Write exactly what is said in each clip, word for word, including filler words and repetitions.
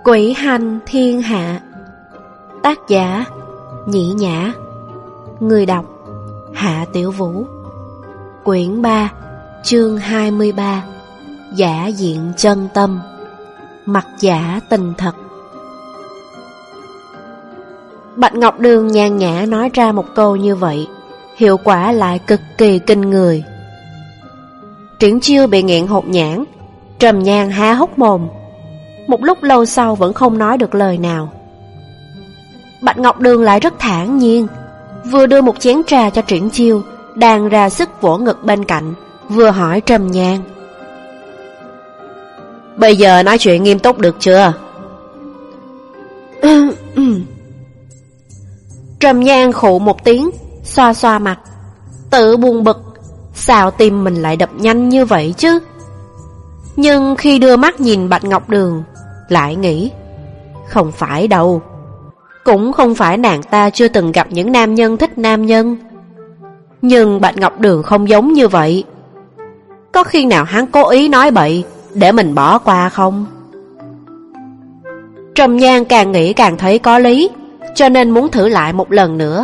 Quỷ hành thiên hạ. Tác giả Nhĩ Nhã. Người đọc Hạ Tiểu Vũ. Quyển ba, chương hai mươi ba. Giả diện chân tâm, mặt giả tình thật. Bạch Ngọc Đường nhàn nhã nói ra một câu như vậy, hiệu quả lại cực kỳ kinh người. Triển Chiêu bị nghẹn hột nhãn, Trầm Nhan há hốc mồm, một lúc lâu sau vẫn không nói được lời nào. Bạch Ngọc Đường lại rất thản nhiên, vừa đưa một chén trà cho Triển Chiêu, đang ra sức vỗ ngực bên cạnh, vừa hỏi Trầm Nhan: "Bây giờ nói chuyện nghiêm túc được chưa?" Trầm Nhan khụ một tiếng, xoa xoa mặt, tự buồn bực, sao tim mình lại đập nhanh như vậy chứ? Nhưng khi đưa mắt nhìn Bạch Ngọc Đường, lại nghĩ, không phải đâu, cũng không phải nàng ta chưa từng gặp những nam nhân thích nam nhân. Nhưng Bạch Ngọc Đường không giống như vậy. Có khi nào hắn cố ý nói bậy để mình bỏ qua không? Trầm Nhan càng nghĩ càng thấy có lý, cho nên muốn thử lại một lần nữa.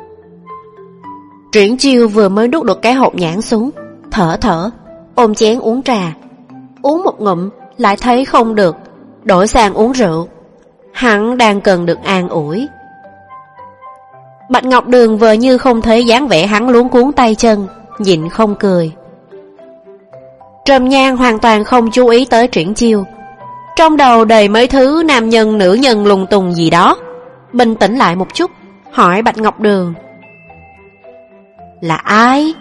Triển Chiêu vừa mới nuốt được cái hột nhãn xuống, thở thở, ôm chén uống trà. Uống một ngụm lại thấy không được, đổi sang uống rượu. Hắn đang cần được an ủi. Bạch Ngọc Đường vờ như không thấy dáng vẻ hắn luống cuống tay chân, nhịn không cười. Trầm Nhan hoàn toàn không chú ý tới Triển Chiêu, trong đầu đầy mấy thứ nam nhân nữ nhân lùng tùng gì đó. Bình tĩnh lại một chút, hỏi Bạch Ngọc Đường: "Là ai?"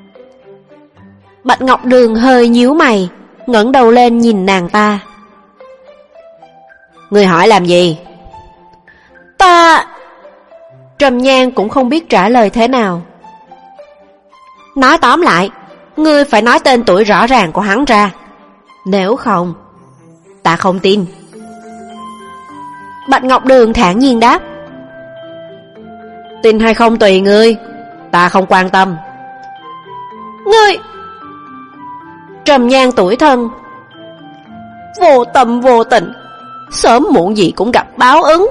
Bạch Ngọc Đường hơi nhíu mày, ngẩng đầu lên nhìn nàng ta. "Ngươi hỏi làm gì?" "Ta..." Trầm Nhan cũng không biết trả lời thế nào. "Nói tóm lại, ngươi phải nói tên tuổi rõ ràng của hắn ra, nếu không, ta không tin." Bạch Ngọc Đường thản nhiên đáp: "Tin hay không tùy ngươi, ta không quan tâm." "Ngươi..." Trầm Nhan tủi thân: "Vô tâm vô tình, sớm muộn gì cũng gặp báo ứng."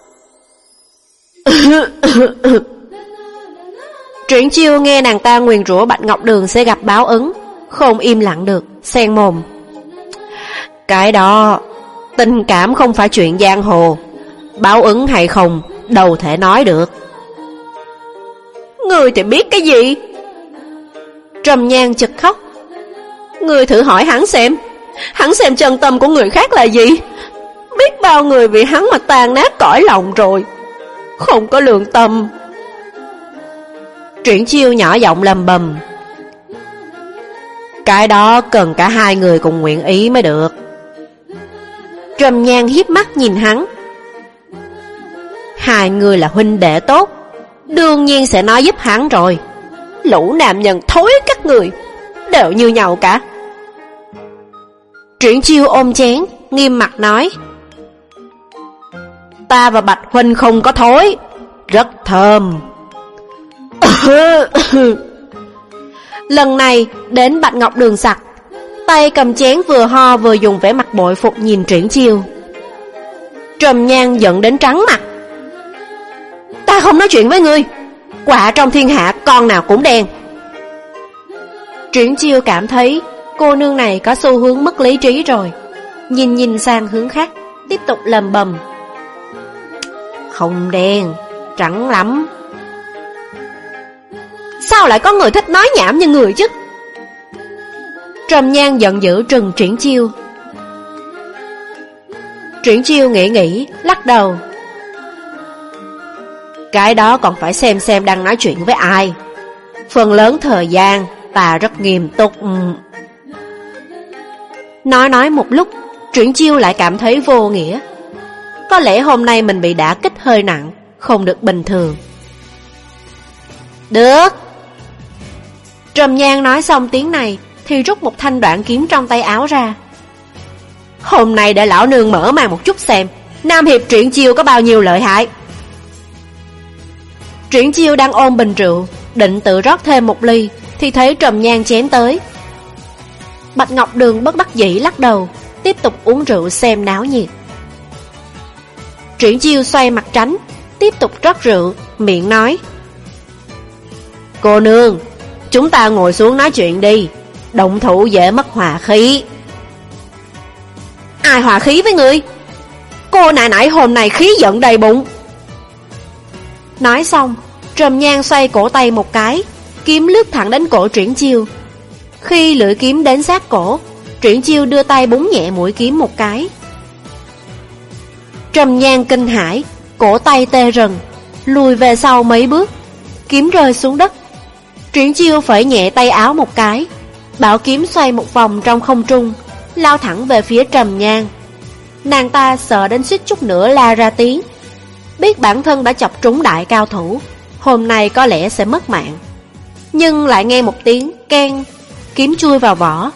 Triển Chiêu nghe nàng ta nguyền rủa Bạch Ngọc Đường sẽ gặp báo ứng, không im lặng được, xen mồm: "Cái đó, tình cảm không phải chuyện giang hồ, báo ứng hay không đâu thể nói được." "Ngươi thì biết cái gì?" Trầm Nhan chực khóc: "Ngươi thử hỏi hắn xem, hắn xem chân tâm của người khác là gì? Biết bao người vì hắn mà tan nát cõi lòng rồi, không có lương tâm." Triển Chiêu nhỏ giọng lầm bầm: "Cái đó cần cả hai người cùng nguyện ý mới được." Trầm Nhan hiếp mắt nhìn hắn: "Hai người là huynh đệ tốt, đương nhiên sẽ nói giúp hắn rồi. Lũ nam nhân thối các người, đều như nhau cả." Triển Chiêu ôm chén, nghiêm mặt nói: "Ta và Bạch huynh không có thối, rất thơm." Lần này đến Bạch Ngọc Đường sặc, tay cầm chén vừa ho vừa dùng vẻ mặt bội phục nhìn Triển Chiêu. Trầm Nhan giận đến trắng mặt: "Ta không nói chuyện với ngươi, quả trong thiên hạ con nào cũng đen." Triển Chiêu cảm thấy cô nương này có xu hướng mất lý trí rồi, nhìn nhìn sang hướng khác, tiếp tục lầm bầm: "Không đen, trắng lắm." "Sao lại có người thích nói nhảm như người chứ?" Trầm Nhan giận dữ trừng Triển Chiêu. Triển Chiêu nghĩ nghĩ, lắc đầu: "Cái đó còn phải xem xem đang nói chuyện với ai. Phần lớn thời gian ta rất nghiêm túc." Nói nói một lúc, Triển Chiêu lại cảm thấy vô nghĩa. Có lẽ hôm nay mình bị đả kích hơi nặng, không được bình thường. "Được." Trầm Nhan nói xong tiếng này thì rút một thanh đoạn kiếm trong tay áo ra. "Hôm nay để lão nương mở màn một chút xem Nam hiệp Triển Chiêu có bao nhiêu lợi hại." Triển Chiêu đang ôm bình rượu, định tự rót thêm một ly thì thấy Trầm Nhan chén tới. Bạch Ngọc Đường bất đắc dĩ lắc đầu, tiếp tục uống rượu xem náo nhiệt. Triển Chiêu xoay mặt tránh, tiếp tục rót rượu, miệng nói: Cô nương, chúng ta ngồi xuống nói chuyện đi, động thủ dễ mất hòa khí. Ai hòa khí với người? Cô nại nại hôm nay khí giận đầy bụng. Nói xong, Trầm Nhan xoay cổ tay một cái, kiếm lướt thẳng đến cổ Triển Chiêu. Khi lưỡi kiếm đến sát cổ, Triển Chiêu đưa tay búng nhẹ mũi kiếm một cái. Trầm Nhan kinh hãi, cổ tay tê rần, lùi về sau mấy bước, kiếm rơi xuống đất. Triển Chiêu phẩy nhẹ tay áo một cái, bảo kiếm xoay một vòng trong không trung, lao thẳng về phía Trầm Nhan. Nàng ta sợ đến suýt chút nữa la ra tiếng. Biết bản thân đã chọc trúng đại cao thủ, hôm nay có lẽ sẽ mất mạng, nhưng lại nghe một tiếng keng, kiếm chui vào vỏ.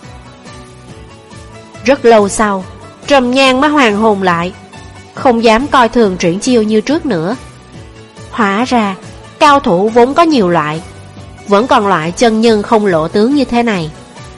Rất lâu sau, Trầm Nhan mới hoàn hồn lại, không dám coi thường Triển Chiêu như trước nữa. Hóa ra cao thủ vốn có nhiều loại, vẫn còn loại chân nhân không lộ tướng như thế này.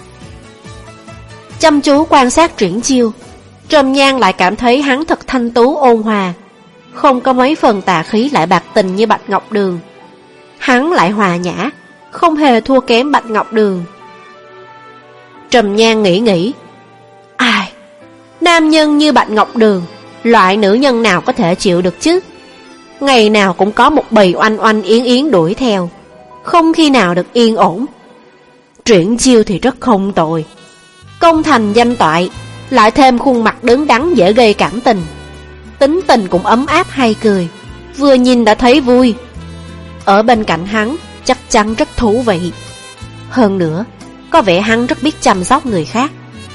Chăm chú quan sát Triển Chiêu, Trầm Nhan lại cảm thấy hắn thật thanh tú ôn hòa, không có mấy phần tà khí lại bạc tình như Bạch Ngọc Đường. Hắn lại hòa nhã, không hề thua kém Bạch Ngọc Đường. Trầm Nhan nghĩ nghĩ, ai, nam nhân như Bạch Ngọc Đường, loại nữ nhân nào có thể chịu được chứ? Ngày nào cũng có một bầy oanh oanh yến yến đuổi theo, không khi nào được yên ổn. Triển Chiêu thì rất không tồi, công thành danh toại, lại thêm khuôn mặt đứng đắn dễ gây cảm tình, tính tình cũng ấm áp hay cười, vừa nhìn đã thấy vui. Ở bên cạnh hắn chắc chắn rất thú vị. Hơn nữa, có vẻ hắn rất biết chăm sóc người khác.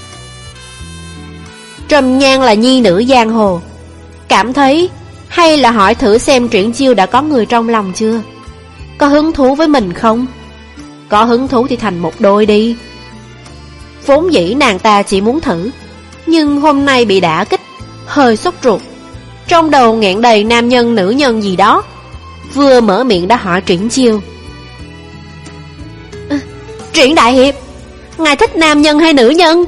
Trầm Nhan là nhi nữ giang hồ, cảm thấy hay là hỏi thử xem Triển Chiêu đã có người trong lòng chưa, có hứng thú với mình không? Có hứng thú thì thành một đôi đi. Vốn dĩ nàng ta chỉ muốn thử, nhưng hôm nay bị đả kích, hơi sốt ruột, trong đầu nghẹn đầy nam nhân nữ nhân gì đó, vừa mở miệng đã hỏi Triển Chiêu: à, Triển đại hiệp, ngài thích nam nhân hay nữ nhân?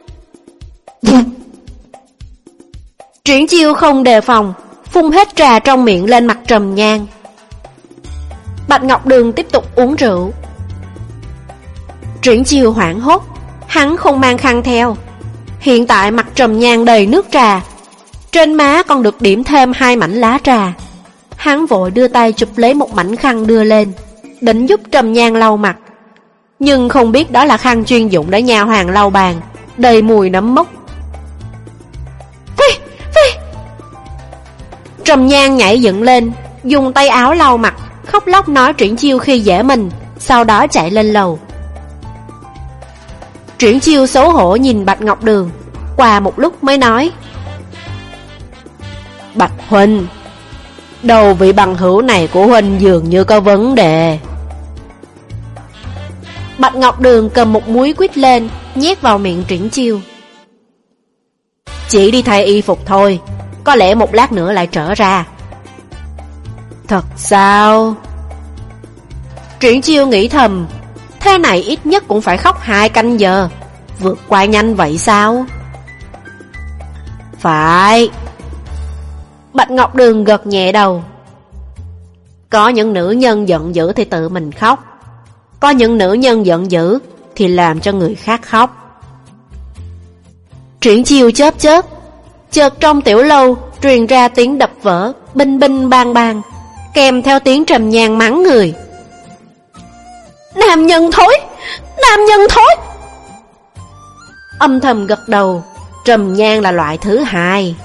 Triển Chiêu không đề phòng, phun hết trà trong miệng lên mặt Trầm Nhan. Bạch Ngọc Đường tiếp tục uống rượu. Triển Chiêu hoảng hốt, hắn không mang khăn theo. Hiện tại mặt Trầm Nhan đầy nước trà, trên má còn được điểm thêm hai mảnh lá trà. Hắn vội đưa tay chụp lấy một mảnh khăn đưa lên, định giúp Trầm Nhan lau mặt, nhưng không biết đó là khăn chuyên dụng để nha hoàn lau bàn, đầy mùi nấm mốc. Phi, phi! Trầm Nhan nhảy dựng lên, dùng tay áo lau mặt, khóc lóc nói Triển Chiêu khi dễ mình, sau đó chạy lên lầu. Triển Chiêu xấu hổ nhìn Bạch Ngọc Đường, qua một lúc mới nói: Bạch huynh, đầu vị bằng hữu này của huynh dường như có vấn đề. Bạch Ngọc Đường cầm một múi quýt lên, nhét vào miệng Triển Chiêu. Chỉ đi thay y phục thôi, có lẽ một lát nữa lại trở ra. Thật sao? Triển Chiêu nghĩ thầm, thế này ít nhất cũng phải khóc hai canh giờ, vượt qua nhanh vậy sao? Phải. Bạch Ngọc Đường gật nhẹ đầu. Có những nữ nhân giận dữ thì tự mình khóc, có những nữ nhân giận dữ thì làm cho người khác khóc. Triển Chiêu chớp chớp, chợt trong tiểu lâu truyền ra tiếng đập vỡ, binh binh bang bang, kèm theo tiếng Trầm Nhan mắng người: Nam nhân thối! Nam nhân thối! Âm thầm gật đầu, Trầm Nhan là loại thứ hai.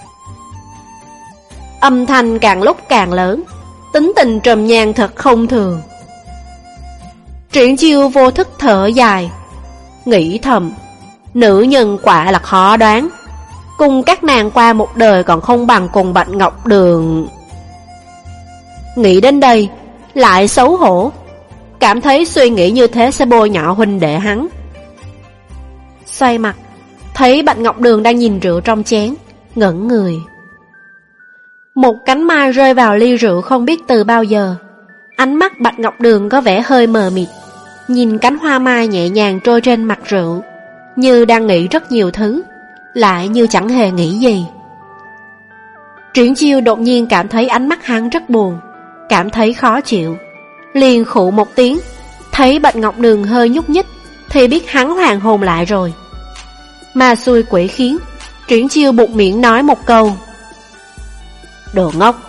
Âm thanh càng lúc càng lớn, tính tình Trầm Nhan thật không thường. Triển Chiêu vô thức thở dài, nghĩ thầm, nữ nhân quả là khó đoán, cùng các nàng qua một đời còn không bằng cùng Bạch Ngọc Đường. Nghĩ đến đây, lại xấu hổ, cảm thấy suy nghĩ như thế sẽ bôi nhọ huynh đệ hắn. Xoay mặt, thấy Bạch Ngọc Đường đang nhìn rượu trong chén, ngẩn người. Một cánh mai rơi vào ly rượu không biết từ bao giờ. Ánh mắt Bạch Ngọc Đường có vẻ hơi mờ mịt, nhìn cánh hoa mai nhẹ nhàng trôi trên mặt rượu, như đang nghĩ rất nhiều thứ, lại như chẳng hề nghĩ gì. Triển Chiêu đột nhiên cảm thấy ánh mắt hắn rất buồn, cảm thấy khó chịu, liền khụ một tiếng. Thấy Bạch Ngọc Đường hơi nhúc nhích thì biết hắn hoàn hồn lại rồi. Mà xui quỷ khiến, Triển Chiêu buột miệng nói một câu: đồ ngốc.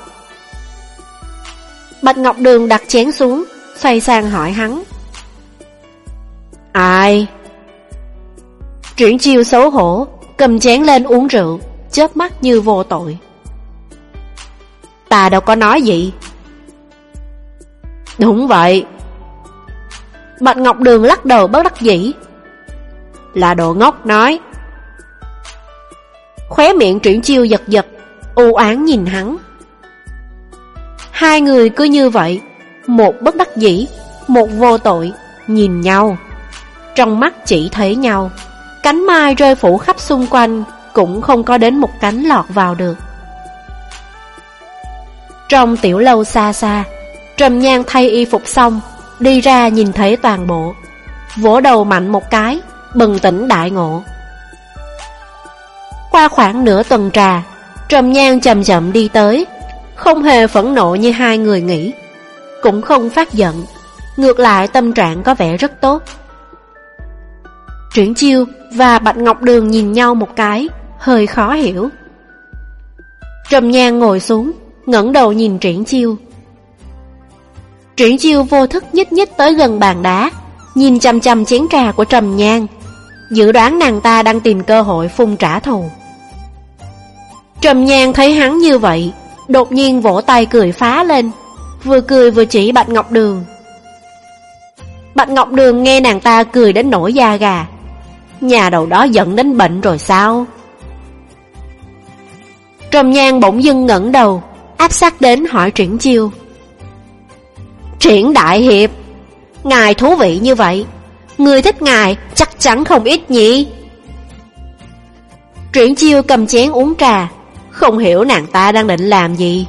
Bạch Ngọc Đường đặt chén xuống, xoay sang hỏi hắn: ai? Triển Chiêu xấu hổ, cầm chén lên uống rượu, chớp mắt như vô tội: ta đâu có nói gì. Đúng vậy. Bạch Ngọc Đường lắc đầu bất đắc dĩ: là đồ ngốc nói. Khóe miệng Triển Chiêu giật giật, u oán nhìn hắn. Hai người cứ như vậy, một bất đắc dĩ, một vô tội, nhìn nhau. Trong mắt chỉ thấy nhau, cánh mai rơi phủ khắp xung quanh, cũng không có đến một cánh lọt vào được. Trong tiểu lâu xa xa, Trầm Nhan thay y phục xong, đi ra nhìn thấy toàn bộ, vỗ đầu mạnh một cái, bừng tỉnh đại ngộ. Qua khoảng nửa tuần trà, Trầm Nhan chậm chậm đi tới, không hề phẫn nộ như hai người nghĩ, cũng không phát giận, ngược lại tâm trạng có vẻ rất tốt. Triển Chiêu và Bạch Ngọc Đường nhìn nhau một cái, hơi khó hiểu. Trầm Nhan ngồi xuống, ngẩng đầu nhìn Triển Chiêu. Triển Chiêu vô thức nhích nhích tới gần bàn đá, nhìn chằm chằm chén trà của Trầm Nhan, dự đoán nàng ta đang tìm cơ hội phun trả thù. Trầm Nhan thấy hắn như vậy, đột nhiên vỗ tay cười phá lên, vừa cười vừa chỉ Bạch Ngọc Đường. Bạch Ngọc Đường nghe nàng ta cười đến nổi da gà. Nhà đầu đó giận đến bệnh rồi sao? Trầm Nhan bỗng dưng ngẩng đầu, áp sát đến hỏi Triển Chiêu: Triển đại hiệp, ngài thú vị như vậy, người thích ngài chắc chắn không ít nhỉ? Triển Chiêu cầm chén uống trà, không hiểu nàng ta đang định làm gì.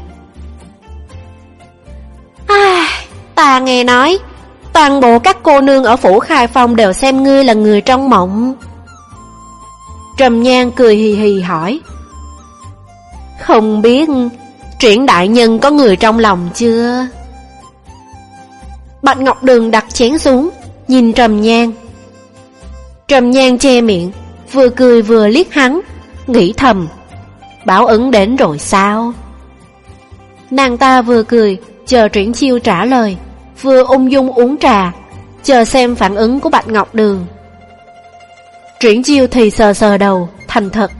À, ta nghe nói toàn bộ các cô nương ở phủ Khai Phong đều xem ngươi là người trong mộng. Trầm Nhan cười hì hì hỏi: không biết Triển đại nhân có người trong lòng chưa? Bạch Ngọc Đường đặt chén xuống, nhìn Trầm Nhan. Trầm Nhan che miệng, vừa cười vừa liếc hắn, nghĩ thầm: báo ứng đến rồi sao? Nàng ta vừa cười, chờ Triển Chiêu trả lời, vừa ung dung uống trà, chờ xem phản ứng của Bạch Ngọc Đường. Triển Chiêu thì sờ sờ đầu, thành thật: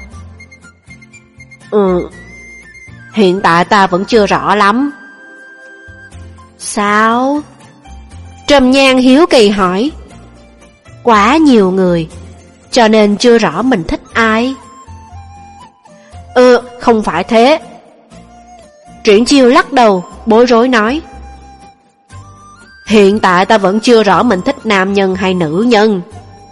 Ừ, hiện tại ta vẫn chưa rõ lắm. Sao? Trầm Nhan hiếu kỳ hỏi. Quá nhiều người, cho nên chưa rõ mình thích ai. Ừ, không phải thế. Triển Chiêu lắc đầu, bối rối nói: hiện tại ta vẫn chưa rõ mình thích nam nhân hay nữ nhân.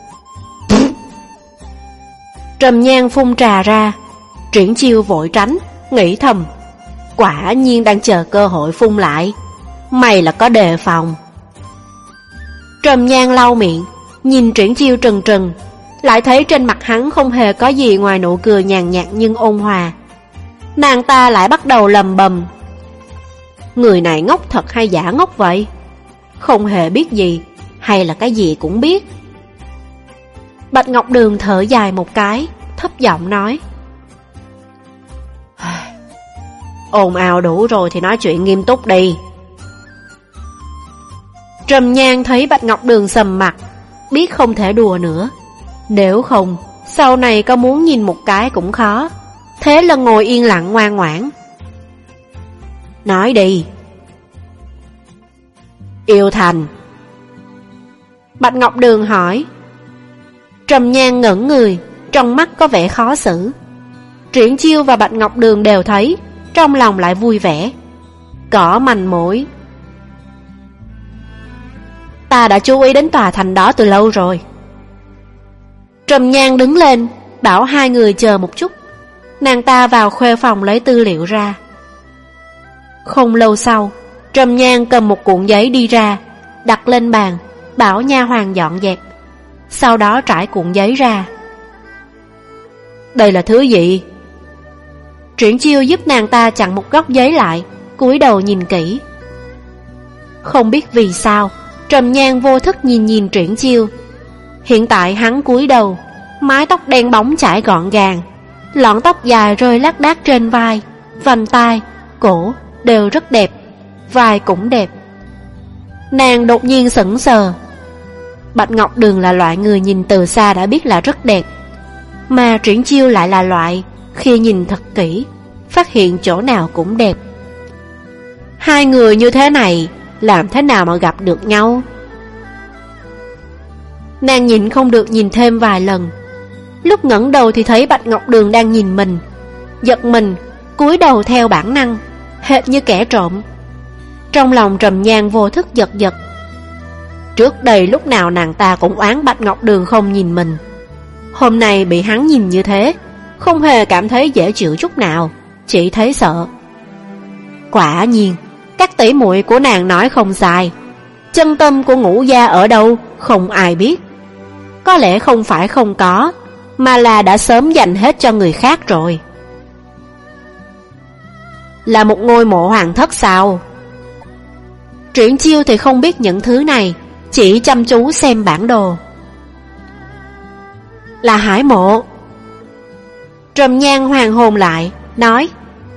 Trầm Nhan phun trà ra. Triển Chiêu vội tránh, nghĩ thầm: quả nhiên đang chờ cơ hội phun lại. Mày là có đề phòng. Trầm Nhan lau miệng, nhìn Triển Chiêu trừng trừng, lại thấy trên mặt hắn không hề có gì ngoài nụ cười nhàn nhạt nhưng ôn hòa. Nàng ta lại bắt đầu lầm bầm: người này ngốc thật hay giả ngốc vậy? Không hề biết gì, hay là cái gì cũng biết? Bạch Ngọc Đường thở dài một cái, thấp giọng nói: ồn ào đủ rồi thì nói chuyện nghiêm túc đi. Trầm Nhan thấy Bạch Ngọc Đường sầm mặt, biết không thể đùa nữa, nếu không sau này có muốn nhìn một cái cũng khó, thế là ngồi yên lặng ngoan ngoãn. Nói đi. Yêu Thành. Bạch Ngọc Đường hỏi. Trầm Nhan ngẩn người, trong mắt có vẻ khó xử. Triển Chiêu và Bạch Ngọc Đường đều thấy, trong lòng lại vui vẻ. Cỏ mành mối. Ta đã chú ý đến tòa thành đó từ lâu rồi. Trầm Nhan đứng lên, bảo hai người chờ một chút. Nàng ta vào khuê phòng lấy tư liệu ra. Không lâu sau, Trầm Nhan cầm một cuộn giấy đi ra, đặt lên bàn, bảo nha hoàn dọn dẹp. Sau đó trải cuộn giấy ra. Đây là thứ gì? Triển Chiêu giúp nàng ta chặn một góc giấy lại, cúi đầu nhìn kỹ. Không biết vì sao, Trầm Nhan vô thức nhìn nhìn Triển Chiêu. Hiện tại hắn cúi đầu, mái tóc đen bóng chải gọn gàng, lọn tóc dài rơi lác đác trên vai, vành tai, cổ đều rất đẹp, vai cũng đẹp. Nàng đột nhiên sững sờ. Bạch Ngọc Đường là loại người nhìn từ xa đã biết là rất đẹp, mà Triển Chiêu lại là loại khi nhìn thật kỹ phát hiện chỗ nào cũng đẹp. Hai người như thế này làm thế nào mà gặp được nhau? Nàng nhìn không được nhìn thêm vài lần. Lúc ngẩng đầu thì thấy Bạch Ngọc Đường đang nhìn mình, giật mình, cúi đầu theo bản năng, hệt như kẻ trộm. Trong lòng Trầm Nhan vô thức giật giật. Trước đây lúc nào nàng ta cũng oán Bạch Ngọc Đường không nhìn mình, hôm nay bị hắn nhìn như thế, không hề cảm thấy dễ chịu chút nào, chỉ thấy sợ. Quả nhiên, các tỷ muội của nàng nói không sai, chân tâm của Ngũ gia ở đâu không ai biết. Có lẽ không phải không có, mà là đã sớm dành hết cho người khác rồi. Là một ngôi mộ hoàng thất sao? Triển Chiêu thì không biết những thứ này, chỉ chăm chú xem bản đồ. Là hải mộ. Trầm Nhan hoàn hồn lại, nói: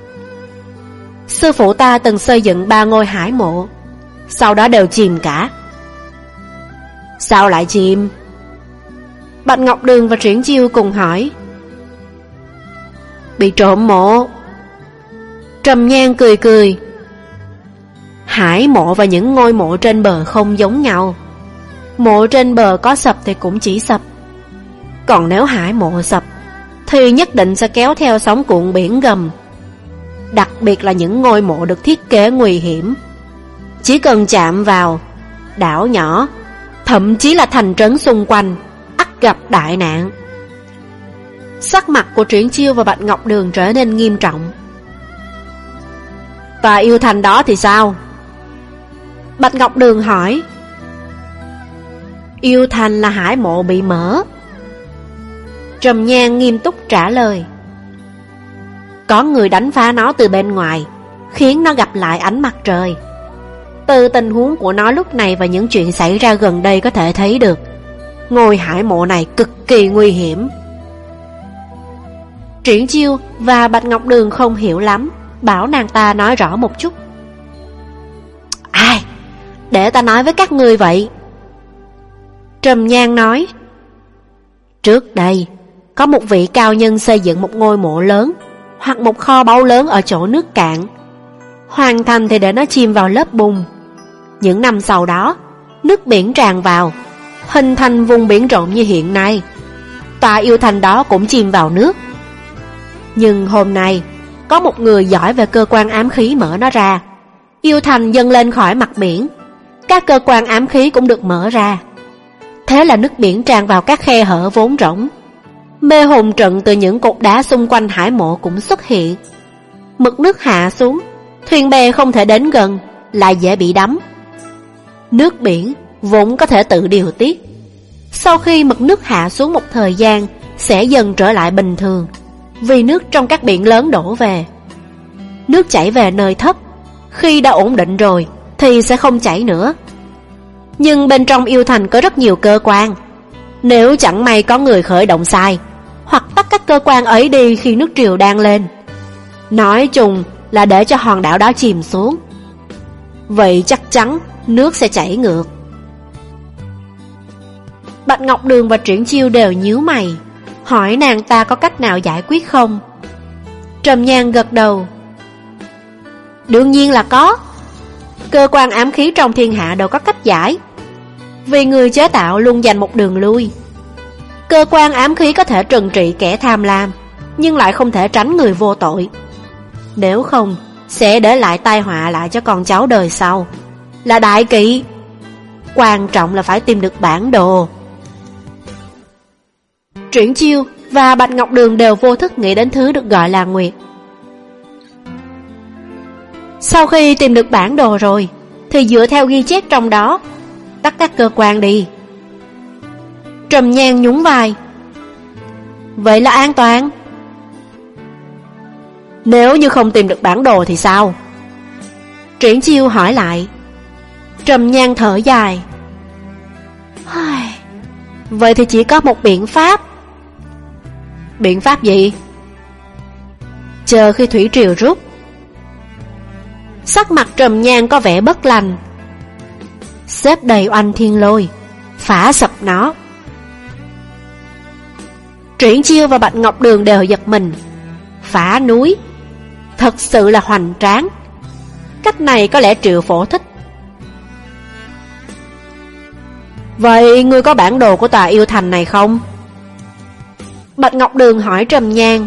sư phụ ta từng xây dựng ba ngôi hải mộ, sau đó đều chìm cả. Sao lại chìm? Bạch Ngọc Đường và Triển Chiêu cùng hỏi. Bị trộm mộ. Trầm Nhan cười cười. Hải mộ và những ngôi mộ trên bờ không giống nhau. Mộ trên bờ có sập thì cũng chỉ sập, còn nếu hải mộ sập thì nhất định sẽ kéo theo sóng cuộn biển gầm. Đặc biệt là những ngôi mộ được thiết kế nguy hiểm, chỉ cần chạm vào, đảo nhỏ, thậm chí là thành trấn xung quanh ắt gặp đại nạn. Sắc mặt của Triển Chiêu và Bạch Ngọc Đường trở nên nghiêm trọng. Và yêu thành đó thì sao? Bạch Ngọc Đường hỏi. Yêu thành là hải mộ bị mở. Trầm Nhan nghiêm túc trả lời. Có người đánh phá nó từ bên ngoài, khiến nó gặp lại ánh mặt trời. Từ tình huống của nó lúc này và những chuyện xảy ra gần đây có thể thấy được, ngôi hải mộ này cực kỳ nguy hiểm. Triển Chiêu và Bạch Ngọc Đường không hiểu lắm, bảo nàng ta nói rõ một chút. Ai? Để ta nói với các ngươi vậy. Trầm Nhan nói. Trước đây có một vị cao nhân xây dựng một ngôi mộ lớn hoặc một kho báu lớn ở chỗ nước cạn. Hoàn thành thì để nó chìm vào lớp bùn. Những năm sau đó, nước biển tràn vào, hình thành vùng biển rộng như hiện nay. Tòa yêu thành đó cũng chìm vào nước. Nhưng hôm nay, có một người giỏi về cơ quan ám khí mở nó ra. Yêu thành dâng lên khỏi mặt biển, các cơ quan ám khí cũng được mở ra. Thế là nước biển tràn vào các khe hở vốn rỗng. Mê hồn trận từ những cột đá xung quanh hải mộ cũng xuất hiện. Mực nước hạ xuống, thuyền bè không thể đến gần, lại dễ bị đắm. Nước biển vốn có thể tự điều tiết, sau khi mực nước hạ xuống một thời gian sẽ dần trở lại bình thường, vì nước trong các biển lớn đổ về. Nước chảy về nơi thấp, khi đã ổn định rồi thì sẽ không chảy nữa. Nhưng bên trong yêu thành có rất nhiều cơ quan. Nếu chẳng may có người khởi động sai, hoặc tắt các cơ quan ấy đi khi nước triều đang lên, nói chung là để cho hòn đảo đó chìm xuống, vậy chắc chắn nước sẽ chảy ngược. Bạch Ngọc Đường và Triển Chiêu đều nhíu mày, hỏi nàng ta có cách nào giải quyết không. Trầm Nhan gật đầu. Đương nhiên là có. Cơ quan ám khí trong thiên hạ đều có cách giải, vì người chế tạo luôn dành một đường lui. Cơ quan ám khí có thể trừng trị kẻ tham lam, nhưng lại không thể tránh người vô tội. Nếu không, sẽ để lại tai họa lại cho con cháu đời sau, là đại kỵ. Quan trọng là phải tìm được bản đồ. Triển Chiêu và Bạch Ngọc Đường đều vô thức nghĩ đến thứ được gọi là nguyệt. Sau khi tìm được bản đồ rồi, thì dựa theo ghi chép trong đó, tắt các cơ quan đi. Trầm Nhan nhún vai. Vậy là an toàn. Nếu như không tìm được bản đồ thì sao? Triển Chiêu hỏi lại. Trầm Nhan thở dài. Vậy thì chỉ có một biện pháp. Biện pháp gì? Chờ khi thủy triều rút. Sắc mặt Trầm Nhan có vẻ bất lành. Xếp đầy oanh thiên lôi, phá sập nó. Triển Chiêu và Bạch Ngọc Đường đều giật mình. Phá núi, thật sự là hoành tráng. Cách này có lẽ Triệu Phổ thích. Vậy ngươi có bản đồ của tòa yêu thành này không? Bạch Ngọc Đường hỏi Trầm Nhan.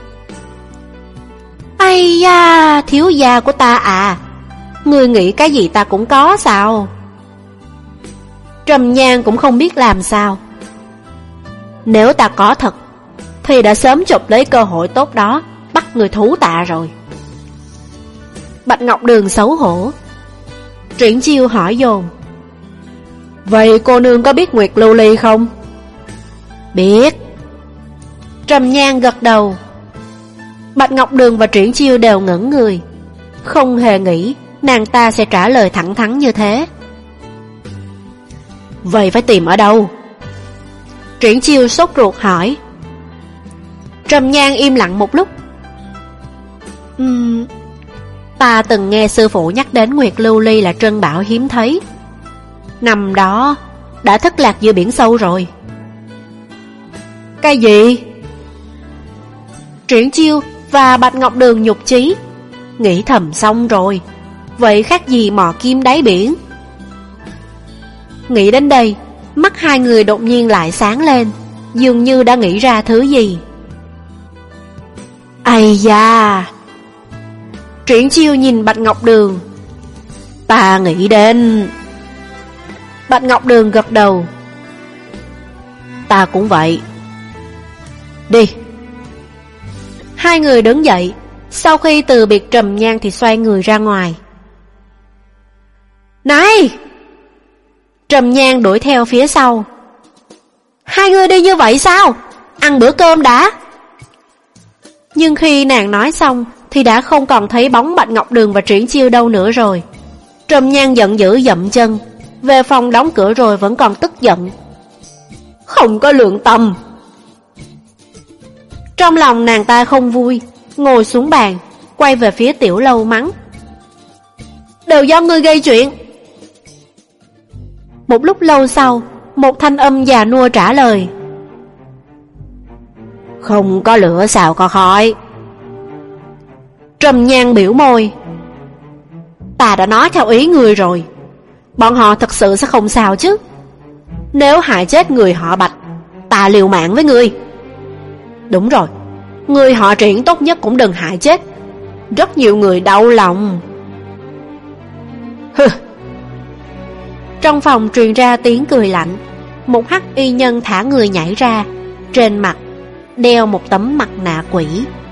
Ây da, thiếu gia của ta à, ngươi nghĩ cái gì ta cũng có sao? Trầm Nhan cũng không biết làm sao. Nếu ta có thật thì đã sớm chụp lấy cơ hội tốt đó, bắt người thú tạ rồi. Bạch Ngọc Đường xấu hổ. Triển Chiêu hỏi dồn. Vậy cô nương có biết Nguyệt Lưu Ly không? Biết. Trầm Nhan gật đầu. Bạch Ngọc Đường và Triển Chiêu đều ngẩn người, không hề nghĩ nàng ta sẽ trả lời thẳng thắn như thế. Vậy phải tìm ở đâu? Triển Chiêu sốt ruột hỏi. Trầm Nhan im lặng một lúc. Uhm, ta từng nghe sư phụ nhắc đến Nguyệt Lưu Ly là trân bảo hiếm thấy. Năm đó đã thất lạc giữa biển sâu rồi. Cái gì? Triển Chiêu và Bạch Ngọc Đường nhục chí, nghĩ thầm xong rồi, vậy khác gì mò kim đáy biển. Nghĩ đến đây, mắt hai người đột nhiên lại sáng lên, dường như đã nghĩ ra thứ gì. Ây da! Triển Chiêu nhìn Bạch Ngọc Đường. Ta nghĩ đến... Bạch Ngọc Đường gật đầu. Ta cũng vậy. Đi. Hai người đứng dậy. Sau khi từ biệt Trầm Nhan thì xoay người ra ngoài. Này! Trầm Nhan đuổi theo phía sau. Hai người đi như vậy sao? Ăn bữa cơm đã. Nhưng khi nàng nói xong thì đã không còn thấy bóng Bạch Ngọc Đường và Triển Chiêu đâu nữa rồi. Trầm Nhan giận dữ dậm chân về phòng đóng cửa rồi vẫn còn tức giận. Không có lượng tâm. Trong lòng nàng ta không vui, ngồi xuống bàn, quay về phía Tiểu Lâu mắng. Đều do ngươi gây chuyện. Một lúc lâu sau, một thanh âm già nua trả lời. Không có lửa sao có khói. Trầm Nhan biểu môi. Ta đã nói theo ý ngươi rồi, bọn họ thật sự sẽ không sao chứ. Nếu hại chết người họ Bạch, ta liều mạng với ngươi. Đúng rồi, người họ Triển tốt nhất cũng đừng hại chết. Rất nhiều người đau lòng. Hừ. Trong phòng truyền ra tiếng cười lạnh. Một hắc y nhân thả người nhảy ra, trên mặt đeo một tấm mặt nạ quỷ.